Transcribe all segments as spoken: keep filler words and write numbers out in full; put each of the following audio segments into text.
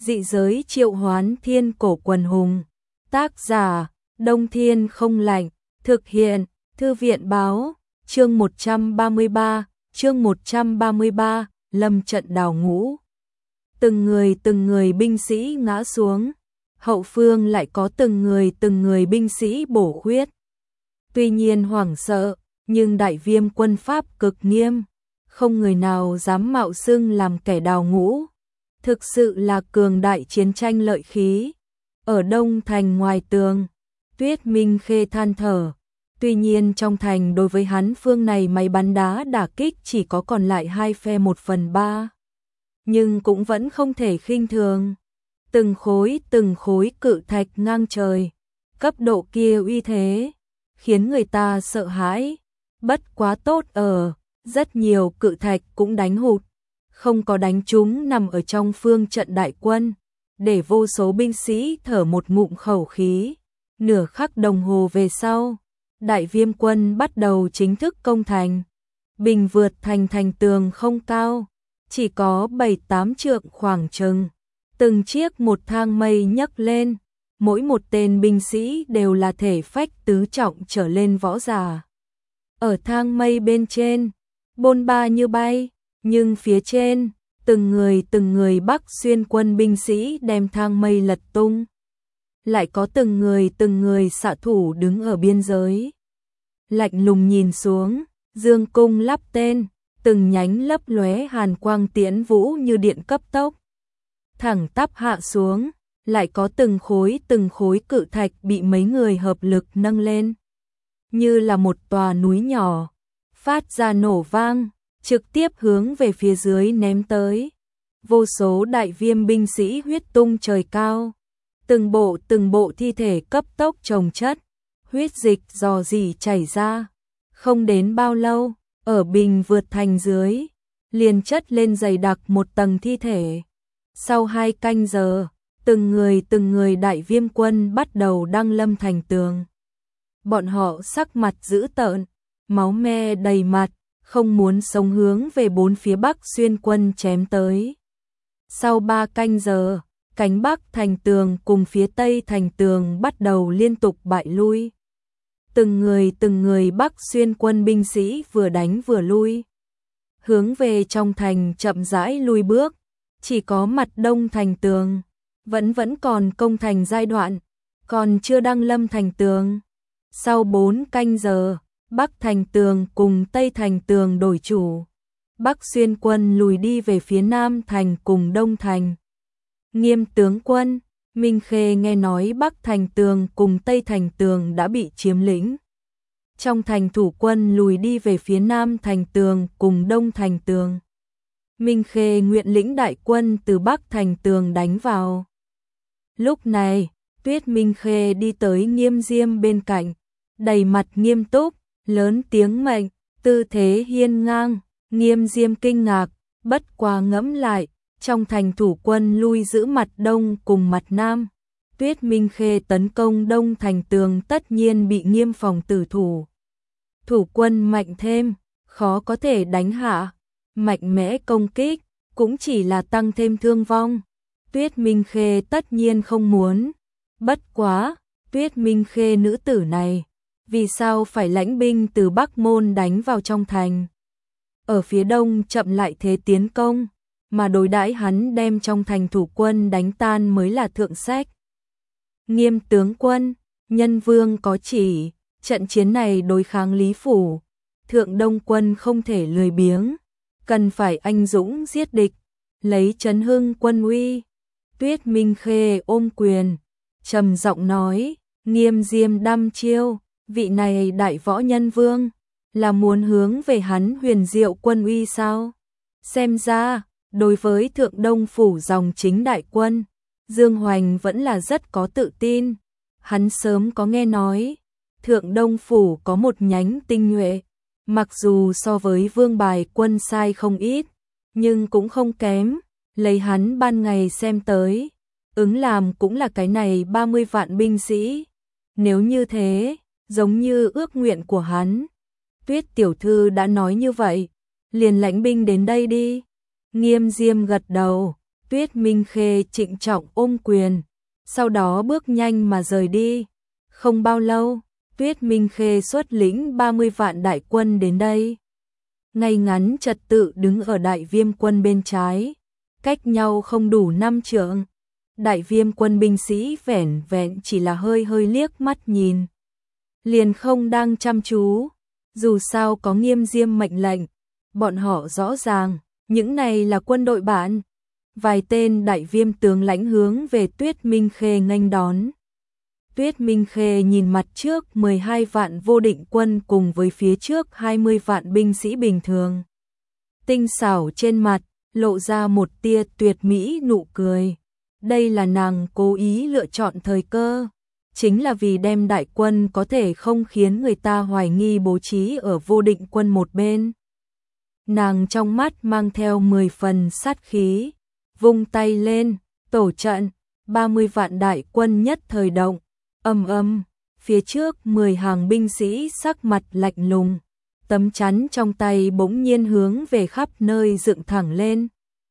Dị giới triệu hoán thiên cổ quần hùng. Tác giả, Đông Thiên không lạnh. Thực hiện, Thư viện báo. Chương một trăm ba mươi ba, chương một trăm ba mươi ba, lâm trận đào ngũ. Từng người từng người binh sĩ ngã xuống, hậu phương lại có từng người từng người binh sĩ bổ khuyết. Tuy nhiên hoảng sợ, nhưng đại viêm quân pháp cực nghiêm, không người nào dám mạo xưng làm kẻ đào ngũ. Thực sự là cường đại chiến tranh lợi khí. Ở Đông Thành ngoài tường, Tuyết Minh Khê than thở. Tuy nhiên trong thành đối với hắn phương này máy bắn đá đả kích chỉ có còn lại hai phe một phần ba. Nhưng cũng vẫn không thể khinh thường. Từng khối từng khối cự thạch ngang trời. Cấp độ kia uy thế, khiến người ta sợ hãi. Bất quá tốt ở, rất nhiều cự thạch cũng đánh hụt. Không có đánh trúng nằm ở trong phương trận đại quân. Để vô số binh sĩ thở một ngụm khẩu khí. Nửa khắc đồng hồ về sau, đại viêm quân bắt đầu chính thức công thành. Bình vượt thành thành tường không cao, chỉ có bảy tám trượng khoảng chừng. Từng chiếc một thang mây nhấc lên, mỗi một tên binh sĩ đều là thể phách tứ trọng trở lên võ giả. Ở thang mây bên trên, bôn ba như bay, nhưng phía trên, từng người từng người Bắc Xuyên quân binh sĩ đem thang mây lật tung. Lại có từng người từng người xạ thủ đứng ở biên giới. Lạnh lùng nhìn xuống, dương cung lắp tên, từng nhánh lấp lóe hàn quang tiễn vũ như điện cấp tốc. Thẳng tắp hạ xuống, lại có từng khối từng khối cự thạch bị mấy người hợp lực nâng lên. Như là một tòa núi nhỏ, phát ra nổ vang, trực tiếp hướng về phía dưới ném tới. Vô số đại viêm binh sĩ huyết tung trời cao. Từng bộ từng bộ thi thể cấp tốc chồng chất, huyết dịch rò rỉ chảy ra. Không đến bao lâu, ở bình vượt thành dưới, liền chất lên dày đặc một tầng thi thể. Sau hai canh giờ, từng người từng người đại viêm quân bắt đầu đăng lâm thành tường. Bọn họ sắc mặt dữ tợn, máu me đầy mặt, không muốn sống hướng về bốn phía Bắc Xuyên quân chém tới. Sau ba canh giờ, cánh Bắc thành tường cùng phía Tây thành tường bắt đầu liên tục bại lui. Từng người từng người Bắc Xuyên quân binh sĩ vừa đánh vừa lui. Hướng về trong thành chậm rãi lui bước, chỉ có mặt Đông thành tường, vẫn vẫn còn công thành giai đoạn, còn chưa đăng lâm thành tường. Sau bốn canh giờ, Bắc thành tường cùng Tây thành tường đổi chủ. Bắc Xuyên quân lùi đi về phía Nam thành cùng Đông thành. Nghiêm tướng quân, Minh Khê nghe nói Bắc thành tường cùng Tây thành tường đã bị chiếm lĩnh. Trong thành thủ quân lùi đi về phía Nam thành tường cùng Đông thành tường. Minh Khê nguyện lĩnh đại quân từ Bắc thành tường đánh vào. Lúc này, Tuyết Minh Khê đi tới Nghiêm Diêm bên cạnh, đầy mặt nghiêm túc, lớn tiếng mệnh, tư thế hiên ngang. Nghiêm Diêm kinh ngạc, bất quá ngẫm lại, trong thành thủ quân lui giữ mặt Đông cùng mặt Nam. Tuyết Minh Khê tấn công Đông thành tường tất nhiên bị Nghiêm phòng tử thủ. Thủ quân mạnh thêm, khó có thể đánh hạ. Mạnh mẽ công kích, cũng chỉ là tăng thêm thương vong. Tuyết Minh Khê tất nhiên không muốn. Bất quá, Tuyết Minh Khê nữ tử này, vì sao phải lãnh binh từ Bắc Môn đánh vào trong thành? Ở phía Đông chậm lại thế tiến công, mà đối đãi hắn đem trong thành thủ quân đánh tan mới là thượng sách. Nghiêm tướng quân, nhân vương có chỉ, trận chiến này đối kháng Lý Phủ, Thượng Đông quân không thể lười biếng, cần phải anh dũng giết địch, lấy trấn hưng quân uy. Tuyết Minh Khê ôm quyền, trầm giọng nói, Nghiêm Diêm đăm chiêu, vị này đại võ nhân vương, là muốn hướng về hắn huyền diệu quân uy sao? Xem ra, đối với Thượng Đông phủ dòng chính đại quân, Dương Hoành vẫn là rất có tự tin. Hắn sớm có nghe nói, Thượng Đông phủ có một nhánh tinh nhuệ, mặc dù so với Vương Bài quân sai không ít, nhưng cũng không kém. Lấy hắn ban ngày xem tới, ứng làm cũng là cái này ba mươi vạn binh sĩ. Nếu như thế, giống như ước nguyện của hắn, Tuyết tiểu thư đã nói như vậy, liền lãnh binh đến đây đi. Nghiêm Diêm gật đầu, Tuyết Minh Khê trịnh trọng ôm quyền, sau đó bước nhanh mà rời đi. Không bao lâu, Tuyết Minh Khê xuất lĩnh ba mươi vạn đại quân đến đây. Ngay ngắn trật tự đứng ở Đại Viêm quân bên trái, cách nhau không đủ năm trượng. Đại Viêm quân binh sĩ vẻn vẹn chỉ là hơi hơi liếc mắt nhìn, liền không đang chăm chú. Dù sao có Nghiêm Diêm mệnh lệnh, bọn họ rõ ràng, những này là quân đội bạn. Vài tên Đại Viêm tướng lãnh hướng về Tuyết Minh Khê nghênh đón. Tuyết Minh Khê nhìn mặt trước mười hai vạn vô định quân cùng với phía trước hai mươi vạn binh sĩ bình thường. Tinh xảo trên mặt, lộ ra một tia tuyệt mỹ nụ cười. Đây là nàng cố ý lựa chọn thời cơ, chính là vì đem đại quân có thể không khiến người ta hoài nghi bố trí ở vô định quân một bên. Nàng trong mắt mang theo mười phần sát khí, vung tay lên, tổ trận, ba mươi vạn đại quân nhất thời động, ầm ầm, phía trước mười hàng binh sĩ sắc mặt lạnh lùng, tấm chắn trong tay bỗng nhiên hướng về khắp nơi dựng thẳng lên.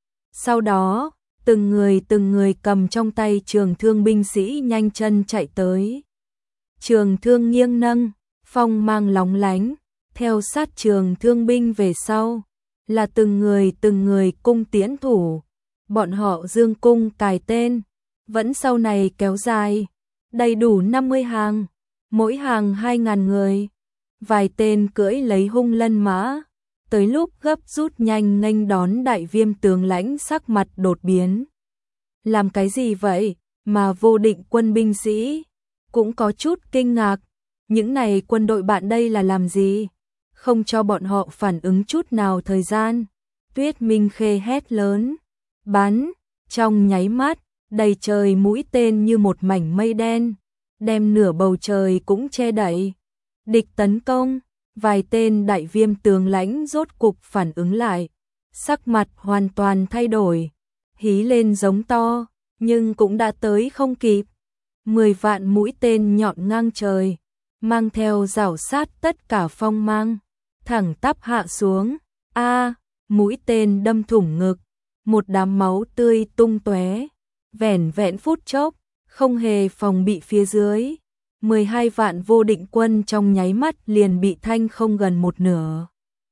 Sau đó, từng người từng người cầm trong tay trường thương binh sĩ nhanh chân chạy tới. Trường thương nghiêng nâng, phong mang lóng lánh, theo sát trường thương binh về sau, là từng người từng người cung tiễn thủ. Bọn họ dương cung cài tên, vẫn sau này kéo dài, đầy đủ năm mươi hàng, mỗi hàng hai ngàn người. Vài tên cưỡi lấy hung lân mã, tới lúc gấp rút nhanh nghênh đón Đại Viêm tướng lãnh sắc mặt đột biến. Làm cái gì vậy mà vô định quân binh sĩ cũng có chút kinh ngạc, những này quân đội bạn đây là làm gì? Không cho bọn họ phản ứng chút nào thời gian. Tuyết Minh Khê hét lớn, bắn, trong nháy mắt, đầy trời mũi tên như một mảnh mây đen, đem nửa bầu trời cũng che đậy. Địch tấn công, vài tên Đại Viêm tướng lãnh rốt cục phản ứng lại, sắc mặt hoàn toàn thay đổi, hí lên giống to, nhưng cũng đã tới không kịp. Mười vạn mũi tên nhọn ngang trời, mang theo rảo sát tất cả phong mang, thẳng tắp hạ xuống. A, mũi tên đâm thủng ngực, một đám máu tươi tung tóe, vẻn vẹn phút chốc, không hề phòng bị phía dưới. mười hai vạn vô định quân trong nháy mắt liền bị thanh không gần một nửa.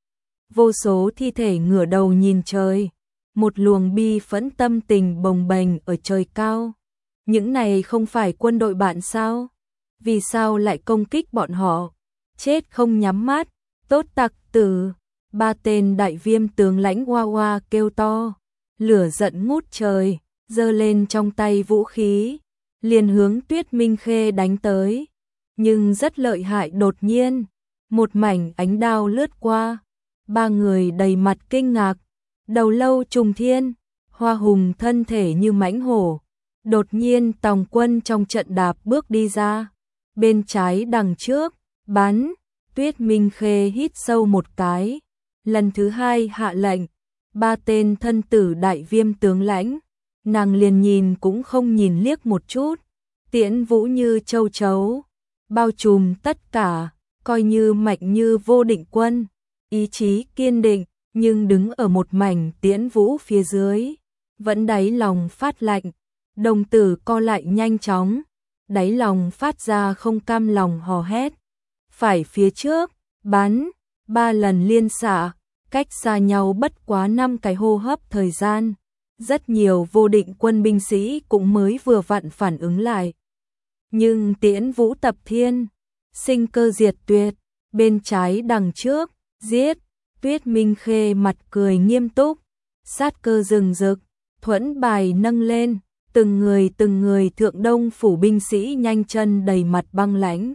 Vô số thi thể ngửa đầu nhìn trời, một luồng bi phẫn tâm tình bồng bềnh ở trời cao. Những này không phải quân đội bạn sao? Vì sao lại công kích bọn họ? Chết không nhắm mắt, tốt tặc tử. Ba tên Đại Viêm tướng lãnh hoa hoa kêu to, lửa giận ngút trời, giơ lên trong tay vũ khí, liền hướng Tuyết Minh Khê đánh tới. Nhưng rất lợi hại, đột nhiên, một mảnh ánh đao lướt qua, ba người đầy mặt kinh ngạc, đầu lâu trùng thiên, Hoa Hùng thân thể như mãnh hổ, đột nhiên tòng quân trong trận đạp bước đi ra, bên trái đằng trước, bắn. Tuyết Minh Khê hít sâu một cái, lần thứ hai hạ lệnh, ba tên thân tử Đại Viêm tướng lãnh, nàng liền nhìn cũng không nhìn liếc một chút, tiễn vũ như châu chấu, bao trùm tất cả, coi như mạnh như vô định quân, ý chí kiên định, nhưng đứng ở một mảnh tiễn vũ phía dưới, vẫn đáy lòng phát lạnh, đồng tử co lại nhanh chóng, đáy lòng phát ra không cam lòng hò hét. Phải phía trước, bắn, ba lần liên xạ, cách xa nhau bất quá năm cái hô hấp thời gian. Rất nhiều vô định quân binh sĩ cũng mới vừa vặn phản ứng lại. Nhưng tiễn vũ tập thiên, sinh cơ diệt tuyệt, bên trái đằng trước, giết. Tuyết Minh Khê mặt cười nghiêm túc, sát cơ rừng rực, thuẫn bài nâng lên, từng người từng người Thượng Đông phủ binh sĩ nhanh chân đầy mặt băng lãnh,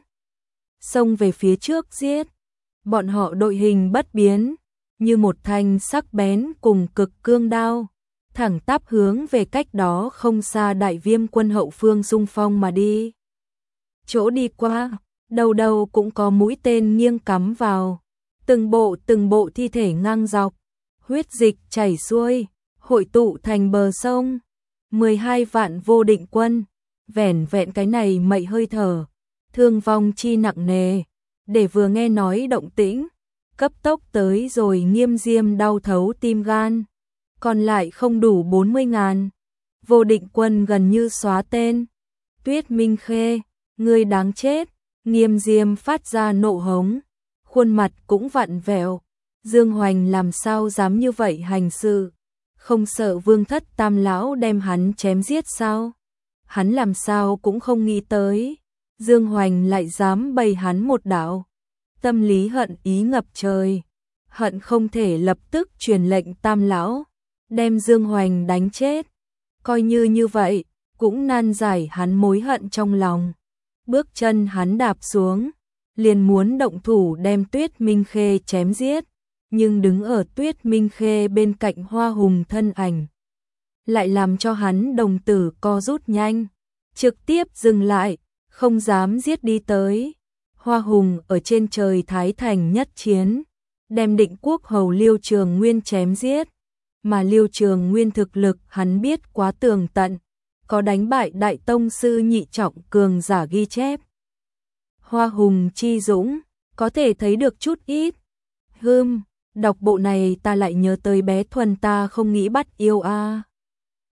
xông về phía trước giết. Bọn họ đội hình bất biến, như một thanh sắc bén cùng cực cương đao, thẳng tắp hướng về cách đó không xa Đại Viêm quân hậu phương xung phong mà đi. Chỗ đi qua, đầu đầu cũng có mũi tên nghiêng cắm vào, từng bộ từng bộ thi thể ngang dọc, huyết dịch chảy xuôi, hội tụ thành bờ sông. mười hai vạn vô định quân, vẻn vẹn cái này mậy hơi thở, thương vong chi nặng nề, để vừa nghe nói động tĩnh, cấp tốc tới rồi Nghiêm Diêm đau thấu tim gan, còn lại không đủ bốn mươi ngàn, Vô Định Quân gần như xóa tên. Tuyết Minh Khê, ngươi đáng chết. Nghiêm Diêm phát ra nộ hống, khuôn mặt cũng vặn vẹo. Dương Hoành làm sao dám như vậy hành sự? Không sợ Vương Thất Tam lão đem hắn chém giết sao? Hắn làm sao cũng không nghĩ tới, Dương Hoành lại dám bày hắn một đạo. Tâm lý hận ý ngập trời, hận không thể lập tức truyền lệnh Tam lão đem Dương Hoành đánh chết. Coi như như vậy, cũng nan giải hắn mối hận trong lòng. Bước chân hắn đạp xuống, liền muốn động thủ đem Tuyết Minh Khê chém giết, nhưng đứng ở Tuyết Minh Khê bên cạnh Hoa Hùng thân ảnh, lại làm cho hắn đồng tử co rút nhanh, trực tiếp dừng lại, không dám giết đi tới. Hoa Hùng ở trên trời Thái Thành nhất chiến, đem Định Quốc hầu Liêu Trường Nguyên chém giết, mà Liêu Trường Nguyên thực lực hắn biết quá tường tận, có đánh bại Đại Tông sư nhị trọng cường giả ghi chép. Hoa Hùng chi dũng, có thể thấy được chút ít. Hừm, đọc bộ này ta lại nhớ tới bé Thuần ta không nghĩ bắt yêu a. À.